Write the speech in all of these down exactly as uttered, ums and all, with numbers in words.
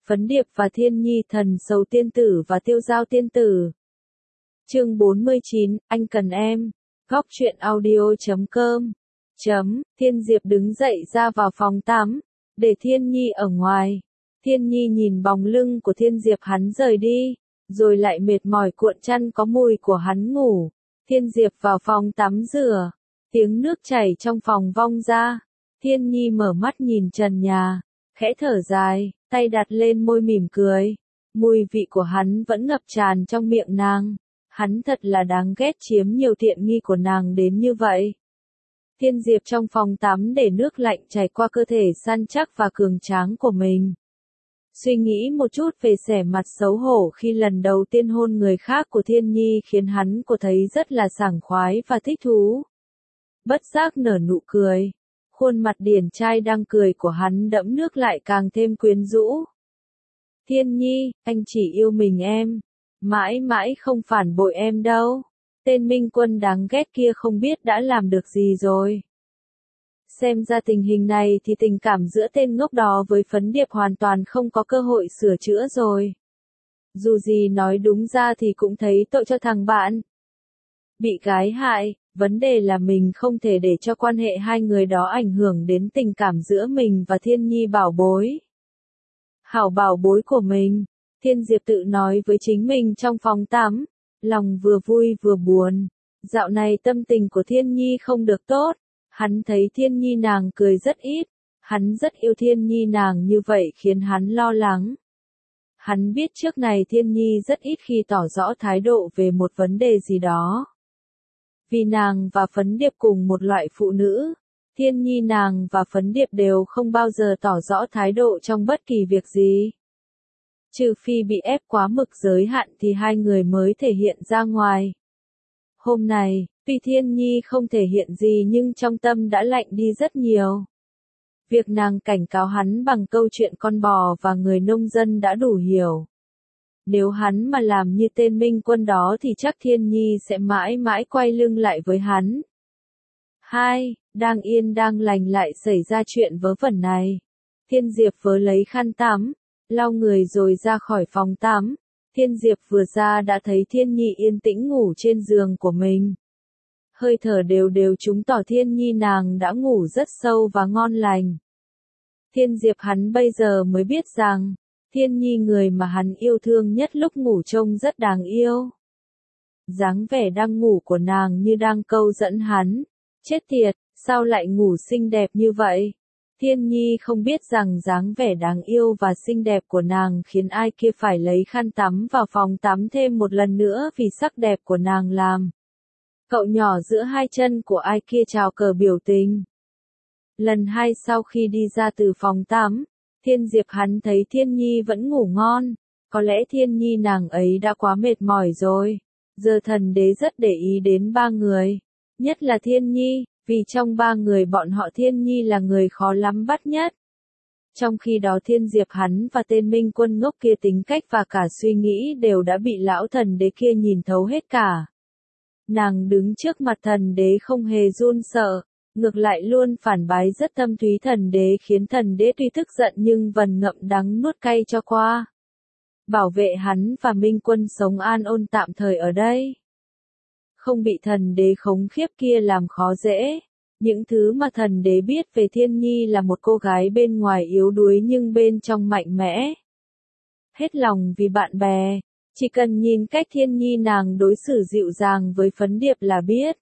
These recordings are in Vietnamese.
Phấn Điệp và Thiên Nhi thần sầu tiên tử và tiêu giao tiên tử. Chương bốn mươi chín, anh cần em. Góc truyện audio chấm com. Chấm, Thiên Diệp đứng dậy ra vào phòng tắm, để Thiên Nhi ở ngoài. Thiên Nhi nhìn bóng lưng của Thiên Diệp hắn rời đi, rồi lại mệt mỏi cuộn chăn có mùi của hắn ngủ. Thiên Diệp vào phòng tắm rửa, tiếng nước chảy trong phòng vong ra. Thiên Nhi mở mắt nhìn trần nhà, khẽ thở dài, tay đặt lên môi mỉm cười. Mùi vị của hắn vẫn ngập tràn trong miệng nàng. Hắn thật là đáng ghét, chiếm nhiều tiện nghi của nàng đến như vậy. Thiên Diệp trong phòng tắm để nước lạnh chảy qua cơ thể săn chắc và cường tráng của mình. Suy nghĩ một chút về vẻ mặt xấu hổ khi lần đầu tiên hôn người khác của Thiên Nhi khiến hắn cô thấy rất là sảng khoái và thích thú. Bất giác nở nụ cười. Khuôn mặt điển trai đang cười của hắn đẫm nước lại càng thêm quyến rũ. Thiên Nhi, anh chỉ yêu mình em. Mãi mãi không phản bội em đâu. Tên Minh Quân đáng ghét kia không biết đã làm được gì rồi. Xem ra tình hình này thì tình cảm giữa tên ngốc đó với Phấn Điệp hoàn toàn không có cơ hội sửa chữa rồi. Dù gì nói đúng ra thì cũng thấy tội cho thằng bạn. Bị gái hại, vấn đề là mình không thể để cho quan hệ hai người đó ảnh hưởng đến tình cảm giữa mình và Thiên Nhi bảo bối. Hảo bảo bối của mình, Thiên Diệp tự nói với chính mình trong phòng tắm, lòng vừa vui vừa buồn. Dạo này tâm tình của Thiên Nhi không được tốt, hắn thấy Thiên Nhi nàng cười rất ít, hắn rất yêu Thiên Nhi nàng như vậy khiến hắn lo lắng. Hắn biết trước này Thiên Nhi rất ít khi tỏ rõ thái độ về một vấn đề gì đó. Vì nàng và Phấn Điệp cùng một loại phụ nữ, Thiên Nhi nàng và Phấn Điệp đều không bao giờ tỏ rõ thái độ trong bất kỳ việc gì. Trừ phi bị ép quá mực giới hạn thì hai người mới thể hiện ra ngoài. Hôm này, tuy Thiên Nhi không thể hiện gì nhưng trong tâm đã lạnh đi rất nhiều. Việc nàng cảnh cáo hắn bằng câu chuyện con bò và người nông dân đã đủ hiểu. Nếu hắn mà làm như tên Minh Quân đó thì chắc Thiên Nhi sẽ mãi mãi quay lưng lại với hắn. Hai, đang yên đang lành lại xảy ra chuyện vớ vẩn này. Thiên Diệp vớ lấy khăn tắm, lau người rồi ra khỏi phòng tắm. Thiên Diệp vừa ra đã thấy Thiên Nhi yên tĩnh ngủ trên giường của mình. Hơi thở đều đều chứng tỏ Thiên Nhi nàng đã ngủ rất sâu và ngon lành. Thiên Diệp hắn bây giờ mới biết rằng, Thiên Nhi người mà hắn yêu thương nhất lúc ngủ trông rất đáng yêu. Dáng vẻ đang ngủ của nàng như đang câu dẫn hắn. Chết tiệt, sao lại ngủ xinh đẹp như vậy? Thiên Nhi không biết rằng dáng vẻ đáng yêu và xinh đẹp của nàng khiến ai kia phải lấy khăn tắm vào phòng tắm thêm một lần nữa vì sắc đẹp của nàng làm. Cậu nhỏ giữa hai chân của ai kia chào cờ biểu tình. Lần hai sau khi đi ra từ phòng tắm, Thiên Diệp hắn thấy Thiên Nhi vẫn ngủ ngon. Có lẽ Thiên Nhi nàng ấy đã quá mệt mỏi rồi. Giờ thần đế rất để ý đến ba người. Nhất là Thiên Nhi, vì trong ba người bọn họ Thiên Nhi là người khó lắm bắt nhất. Trong khi đó Thiên Diệp hắn và tên Minh Quân ngốc kia tính cách và cả suy nghĩ đều đã bị lão thần đế kia nhìn thấu hết cả. Nàng đứng trước mặt thần đế không hề run sợ, ngược lại luôn phản bái rất thâm thúy thần đế khiến thần đế tuy tức giận nhưng vẫn ngậm đắng nuốt cay cho qua. Bảo vệ hắn và Minh Quân sống an ổn tạm thời ở đây. Không bị thần đế khống khiếp kia làm khó dễ. Những thứ mà thần đế biết về Thiên Nhi là một cô gái bên ngoài yếu đuối nhưng bên trong mạnh mẽ. Hết lòng vì bạn bè, chỉ cần nhìn cách Thiên Nhi nàng đối xử dịu dàng với Phấn Điệp là biết.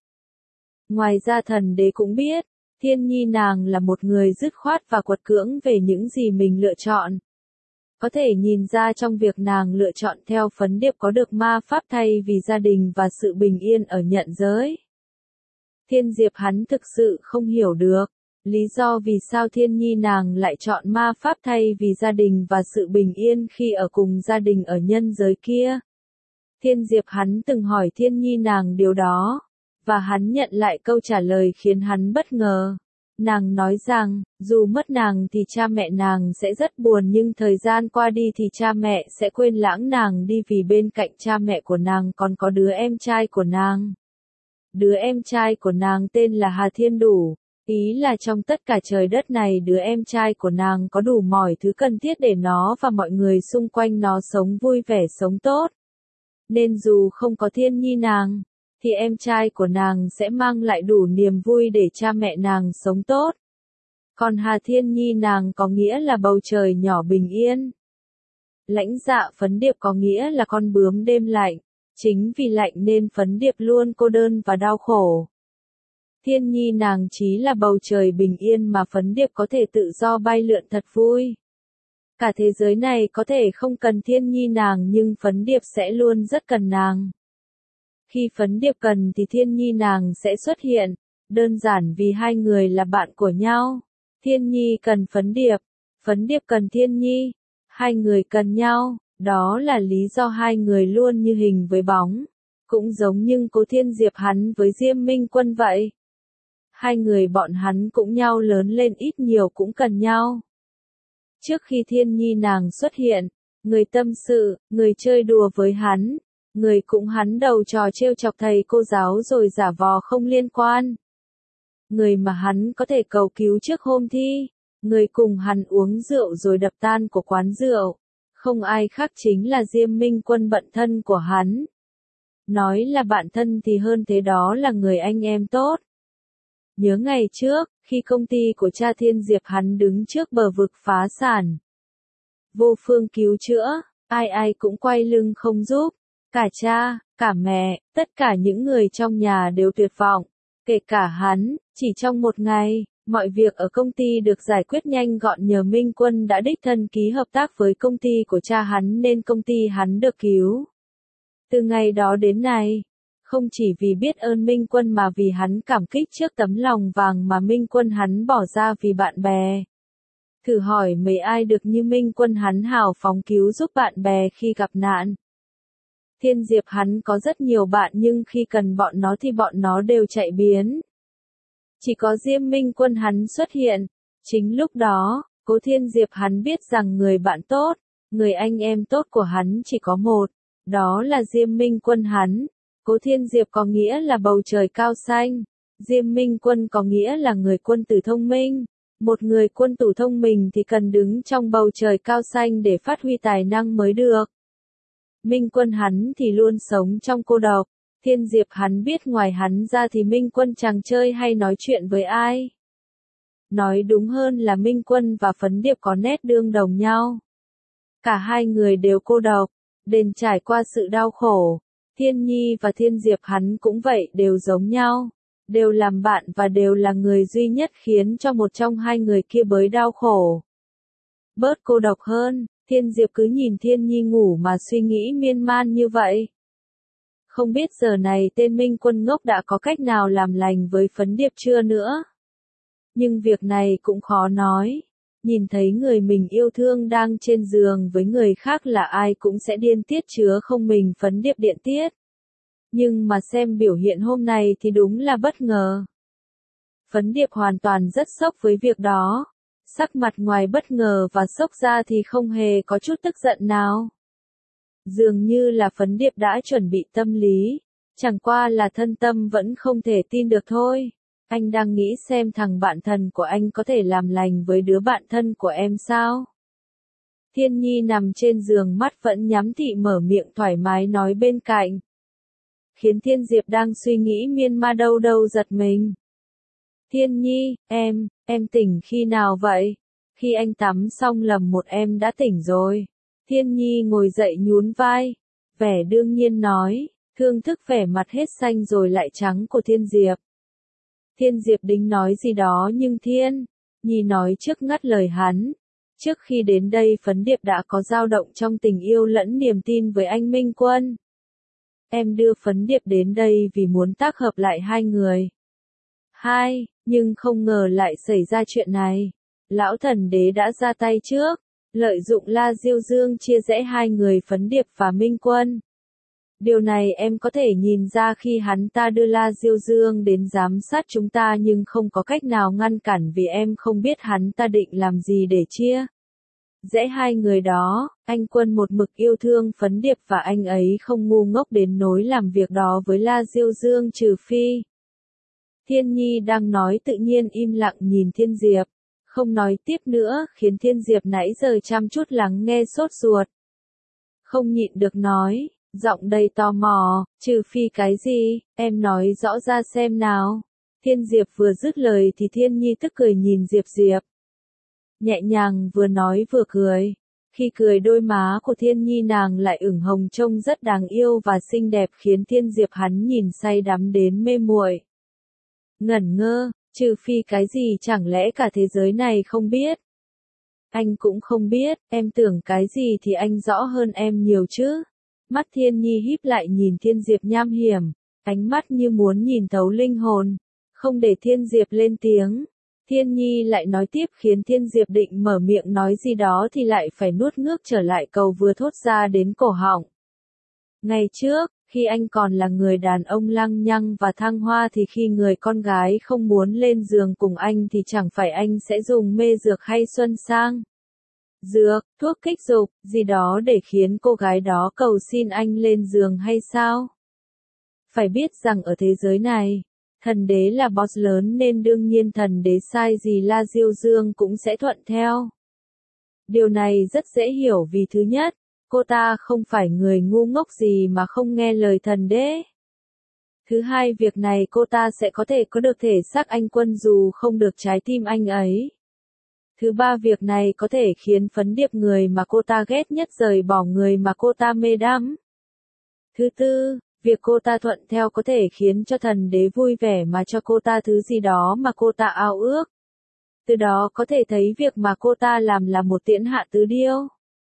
Ngoài ra thần đế cũng biết, Thiên Nhi nàng là một người dứt khoát và quật cưỡng về những gì mình lựa chọn. Có thể nhìn ra trong việc nàng lựa chọn theo Phấn Điệp có được ma pháp thay vì gia đình và sự bình yên ở nhận giới. Thiên Diệp hắn thực sự không hiểu được lý do vì sao Thiên Nhi nàng lại chọn ma pháp thay vì gia đình và sự bình yên khi ở cùng gia đình ở nhân giới kia. Thiên Diệp hắn từng hỏi Thiên Nhi nàng điều đó, và hắn nhận lại câu trả lời khiến hắn bất ngờ. Nàng nói rằng, dù mất nàng thì cha mẹ nàng sẽ rất buồn nhưng thời gian qua đi thì cha mẹ sẽ quên lãng nàng đi vì bên cạnh cha mẹ của nàng còn có đứa em trai của nàng. Đứa em trai của nàng tên là Hà Thiên Đủ, Ý là trong tất cả trời đất này đứa em trai của nàng có đủ mọi thứ cần thiết để nó và mọi người xung quanh nó sống vui vẻ sống tốt. Nên dù không có Thiên Nhi nàng, thì em trai của nàng sẽ mang lại đủ niềm vui để cha mẹ nàng sống tốt. Còn Hà Thiên Nhi nàng có nghĩa là bầu trời nhỏ bình yên. Lãnh Dạ Phấn Điệp có nghĩa là con bướm đêm lạnh. Chính vì lạnh nên Phấn Điệp luôn cô đơn và đau khổ. Thiên Nhi nàng chí là bầu trời bình yên mà Phấn Điệp có thể tự do bay lượn thật vui. Cả thế giới này có thể không cần Thiên Nhi nàng nhưng Phấn Điệp sẽ luôn rất cần nàng. Khi Phấn Điệp cần thì Thiên Nhi nàng sẽ xuất hiện, đơn giản vì hai người là bạn của nhau. Thiên Nhi cần Phấn Điệp, Phấn Điệp cần Thiên Nhi, hai người cần nhau, đó là lý do hai người luôn như hình với bóng, cũng giống như Cố Thiên Diệp hắn với Diêm Minh Quân vậy. Hai người bọn hắn cũng nhau lớn lên ít nhiều cũng cần nhau. Trước khi Thiên Nhi nàng xuất hiện, người tâm sự, người chơi đùa với hắn, người cũng hắn đầu trò trêu chọc thầy cô giáo rồi giả vò không liên quan. Người mà hắn có thể cầu cứu trước hôm thi, người cùng hắn uống rượu rồi đập tan của quán rượu, không ai khác chính là Diêm Minh Quân bạn thân của hắn. Nói là bạn thân thì hơn thế, đó là người anh em tốt. Nhớ ngày trước, khi công ty của cha Thiên Diệp hắn đứng trước bờ vực phá sản. Vô phương cứu chữa, ai ai cũng quay lưng không giúp. Cả cha, cả mẹ, tất cả những người trong nhà đều tuyệt vọng. Kể cả hắn, chỉ trong một ngày, mọi việc ở công ty được giải quyết nhanh gọn nhờ Minh Quân đã đích thân ký hợp tác với công ty của cha hắn nên công ty hắn được cứu. Từ ngày đó đến nay, không chỉ vì biết ơn Minh Quân mà vì hắn cảm kích trước tấm lòng vàng mà Minh Quân hắn bỏ ra vì bạn bè. Thử hỏi mấy ai được như Minh Quân hắn hào phóng cứu giúp bạn bè khi gặp nạn. Thiên Diệp hắn có rất nhiều bạn nhưng khi cần bọn nó thì bọn nó đều chạy biến. Chỉ có Diêm Minh Quân hắn xuất hiện. Chính lúc đó, Cố Thiên Diệp hắn biết rằng người bạn tốt, người anh em tốt của hắn chỉ có một, đó là Diêm Minh Quân hắn. Cố Thiên Diệp có nghĩa là bầu trời cao xanh, Diêm Minh Quân có nghĩa là người quân tử thông minh. Một người quân tử thông minh thì cần đứng trong bầu trời cao xanh để phát huy tài năng mới được. Minh Quân hắn thì luôn sống trong cô độc. Thiên Diệp hắn biết ngoài hắn ra thì Minh Quân chẳng chơi hay nói chuyện với ai. Nói đúng hơn là Minh Quân và Phấn Điệp có nét tương đồng nhau. Cả hai người đều cô độc, đền trải qua sự đau khổ. Thiên Nhi và Thiên Diệp hắn cũng vậy, đều giống nhau, đều làm bạn và đều là người duy nhất khiến cho một trong hai người kia bớt đau khổ. Bớt cô độc hơn, Thiên Diệp cứ nhìn Thiên Nhi ngủ mà suy nghĩ miên man như vậy. Không biết giờ này tên Minh Quân ngốc đã có cách nào làm lành với Phấn Điệp chưa nữa. Nhưng việc này cũng khó nói. Nhìn thấy người mình yêu thương đang trên giường với người khác là ai cũng sẽ điên tiết chứa không mình Phấn Điệp điện tiết. Nhưng mà xem biểu hiện hôm nay thì đúng là bất ngờ. Phấn Điệp hoàn toàn rất sốc với việc đó. Sắc mặt ngoài bất ngờ và sốc ra thì không hề có chút tức giận nào. Dường như là Phấn Điệp đã chuẩn bị tâm lý. Chẳng qua là thân tâm vẫn không thể tin được thôi. Anh đang nghĩ xem thằng bạn thân của anh có thể làm lành với đứa bạn thân của em sao? Thiên Nhi nằm trên giường mắt vẫn nhắm tị mở miệng thoải mái nói bên cạnh. Khiến Thiên Diệp đang suy nghĩ miên ma đâu đâu giật mình. Thiên Nhi, em, em tỉnh khi nào vậy? Khi anh tắm xong lầm một em đã tỉnh rồi. Thiên Nhi ngồi dậy nhún vai. Vẻ đương nhiên nói, thương thức vẻ mặt hết xanh rồi lại trắng của Thiên Diệp. Thiên Diệp định nói gì đó nhưng Thiên Nhi nói trước ngắt lời hắn. Trước khi đến đây Phấn Điệp đã có dao động trong tình yêu lẫn niềm tin với anh Minh Quân. Em đưa Phấn Điệp đến đây vì muốn tác hợp lại hai người. Hai, nhưng không ngờ lại xảy ra chuyện này. Lão Thần Đế đã ra tay trước, lợi dụng La Diêu Dương chia rẽ hai người Phấn Điệp và Minh Quân. Điều này em có thể nhìn ra khi hắn ta đưa La Diêu Dương đến giám sát chúng ta nhưng không có cách nào ngăn cản vì em không biết hắn ta định làm gì để chia rẽ hai người đó. Anh Quân một mực yêu thương Phấn Điệp và anh ấy không ngu ngốc đến nỗi làm việc đó với La Diêu Dương trừ phi Thiên Nhi đang nói tự nhiên im lặng nhìn Thiên Diệp, không nói tiếp nữa, khiến Thiên Diệp nãy giờ chăm chút lắng nghe sốt ruột. Không nhịn được nói, giọng đầy tò mò, trừ phi cái gì, em nói rõ ra xem nào. Thiên Diệp vừa dứt lời thì Thiên Nhi tức cười nhìn Diệp Diệp. Nhẹ nhàng vừa nói vừa cười. Khi cười đôi má của Thiên Nhi nàng lại ửng hồng trông rất đáng yêu và xinh đẹp khiến Thiên Diệp hắn nhìn say đắm đến mê muội. Ngẩn ngơ, trừ phi cái gì chẳng lẽ cả thế giới này không biết. Anh cũng không biết, em tưởng cái gì thì anh rõ hơn em nhiều chứ. Mắt Thiên Nhi híp lại nhìn Thiên Diệp nham hiểm, ánh mắt như muốn nhìn thấu linh hồn, không để Thiên Diệp lên tiếng. Thiên Nhi lại nói tiếp khiến Thiên Diệp định mở miệng nói gì đó thì lại phải nuốt ngước trở lại câu vừa thốt ra đến cổ họng. Ngày trước, khi anh còn là người đàn ông lăng nhăng và thăng hoa thì khi người con gái không muốn lên giường cùng anh thì chẳng phải anh sẽ dùng mê dược hay xuân sang dược, thuốc kích dục, gì đó để khiến cô gái đó cầu xin anh lên giường hay sao? Phải biết rằng ở thế giới này, thần đế là boss lớn nên đương nhiên thần đế sai gì La Diêu Dương cũng sẽ thuận theo. Điều này rất dễ hiểu vì thứ nhất, cô ta không phải người ngu ngốc gì mà không nghe lời thần đế. Thứ hai, việc này cô ta sẽ có thể có được thể xác anh Quân dù không được trái tim anh ấy. Thứ ba, việc này có thể khiến Phấn Điệp người mà cô ta ghét nhất rời bỏ người mà cô ta mê đắm. Thứ tư, việc cô ta thuận theo có thể khiến cho thần đế vui vẻ mà cho cô ta thứ gì đó mà cô ta ao ước. Từ đó có thể thấy việc mà cô ta làm là một tiễn hạ tứ điêu.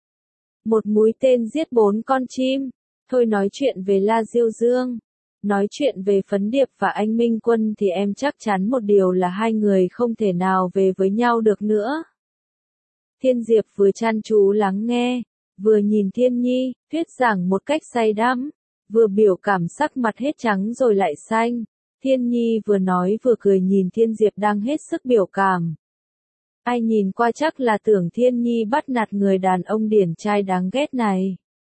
Một mũi tên giết bốn con chim. Thôi nói chuyện về La Diêu Dương. Nói chuyện về Phấn Điệp và anh Minh Quân thì em chắc chắn một điều là hai người không thể nào về với nhau được nữa. Thiên Diệp vừa chăm chú lắng nghe, vừa nhìn Thiên Nhi, thuyết giảng một cách say đắm, vừa biểu cảm sắc mặt hết trắng rồi lại xanh. Thiên Nhi vừa nói vừa cười nhìn Thiên Diệp đang hết sức biểu cảm. Ai nhìn qua chắc là tưởng Thiên Nhi bắt nạt người đàn ông điển trai đáng ghét này.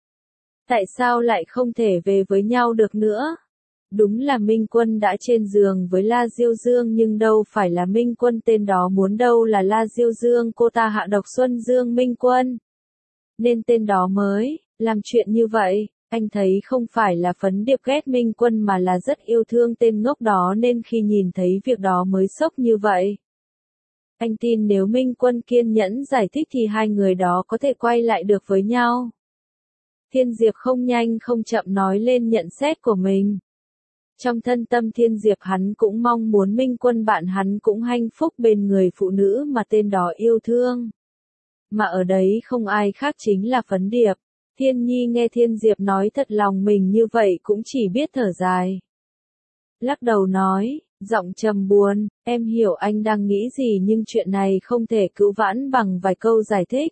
Tại sao lại không thể về với nhau được nữa? Đúng là Minh Quân đã trên giường với La Diêu Dương nhưng đâu phải là Minh Quân tên đó muốn đâu là La Diêu Dương cô ta hạ độc Xuân Dương Minh Quân. Nên tên đó mới, làm chuyện như vậy, anh thấy không phải là Phấn Điệp ghét Minh Quân mà là rất yêu thương tên ngốc đó nên khi nhìn thấy việc đó mới sốc như vậy. Anh tin nếu Minh Quân kiên nhẫn giải thích thì hai người đó có thể quay lại được với nhau. Thiên Diệp không nhanh không chậm nói lên nhận xét của mình. Trong thân tâm Thiên Diệp hắn cũng mong muốn Minh Quân bạn hắn cũng hạnh phúc bên người phụ nữ mà tên đó yêu thương. Mà ở đấy không ai khác chính là Phấn Điệp. Thiên Nhi nghe Thiên Diệp nói thật lòng mình như vậy cũng chỉ biết thở dài. Lắc đầu nói, giọng trầm buồn, em hiểu anh đang nghĩ gì nhưng chuyện này không thể cứu vãn bằng vài câu giải thích.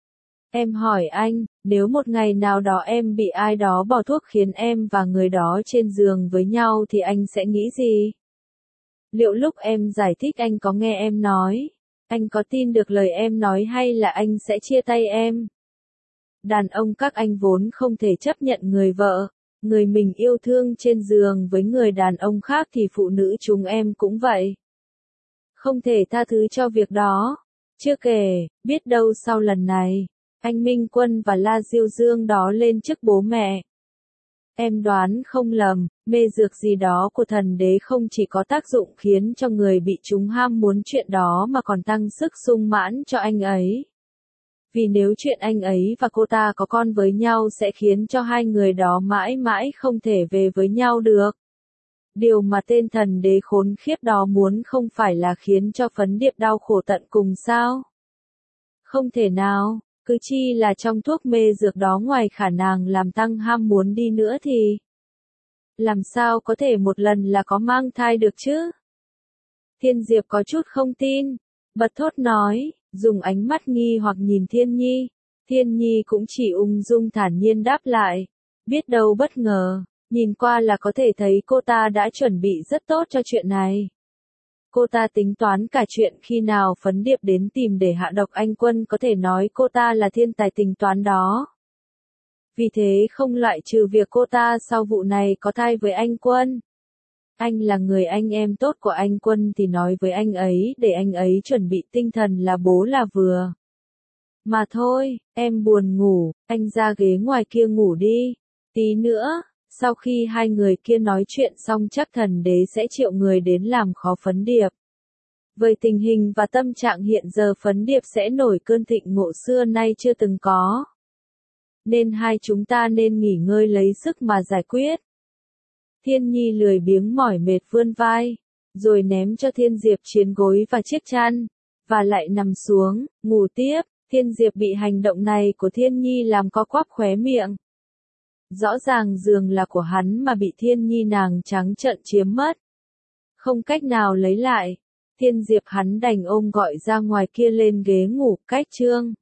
Em hỏi anh, nếu một ngày nào đó em bị ai đó bỏ thuốc khiến em và người đó trên giường với nhau thì anh sẽ nghĩ gì? Liệu lúc em giải thích anh có nghe em nói? Anh có tin được lời em nói hay là anh sẽ chia tay em? Đàn ông các anh vốn không thể chấp nhận người vợ, người mình yêu thương trên giường với người đàn ông khác thì phụ nữ chúng em cũng vậy. Không thể tha thứ cho việc đó. Chưa kể, biết đâu sau lần này, anh Minh Quân và La Diêu Dương đó lên chức bố mẹ. Em đoán không lầm, mê dược gì đó của thần đế không chỉ có tác dụng khiến cho người bị chúng ham muốn chuyện đó mà còn tăng sức sung mãn cho anh ấy. Vì nếu chuyện anh ấy và cô ta có con với nhau sẽ khiến cho hai người đó mãi mãi không thể về với nhau được. Điều mà tên thần đế khốn khiếp đó muốn không phải là khiến cho Phấn Điệp đau khổ tận cùng sao? Không thể nào, cứ chi là trong thuốc mê dược đó ngoài khả năng làm tăng ham muốn đi nữa thì làm sao có thể một lần là có mang thai được chứ? Thiên Diệp có chút không tin, bật thốt nói, dùng ánh mắt nghi hoặc nhìn Thiên Nhi. Thiên Nhi cũng chỉ ung dung thản nhiên đáp lại, biết đâu bất ngờ, nhìn qua là có thể thấy cô ta đã chuẩn bị rất tốt cho chuyện này. Cô ta tính toán cả chuyện khi nào Phấn Điệp đến tìm để hạ độc anh Quân có thể nói cô ta là thiên tài tính toán đó. Vì thế không loại trừ việc cô ta sau vụ này có thai với anh Quân. Anh là người anh em tốt của anh Quân thì nói với anh ấy để anh ấy chuẩn bị tinh thần là bố là vừa. Mà thôi, em buồn ngủ, anh ra ghế ngoài kia ngủ đi. Tí nữa, sau khi hai người kia nói chuyện xong chắc thần đế sẽ triệu người đến làm khó Phấn Điệp. Với tình hình và tâm trạng hiện giờ Phấn Điệp sẽ nổi cơn thịnh ngộ xưa nay chưa từng có. Nên hai chúng ta nên nghỉ ngơi lấy sức mà giải quyết. Thiên Nhi lười biếng mỏi mệt vươn vai, rồi ném cho Thiên Diệp chiến gối và chiếc chăn, và lại nằm xuống, ngủ tiếp. Thiên Diệp bị hành động này của Thiên Nhi làm co quắp khóe miệng. Rõ ràng giường là của hắn mà bị Thiên Nhi nàng trắng trợn chiếm mất. Không cách nào lấy lại, Thiên Diệp hắn đành ôm gọi ra ngoài kia lên ghế ngủ, cách trương.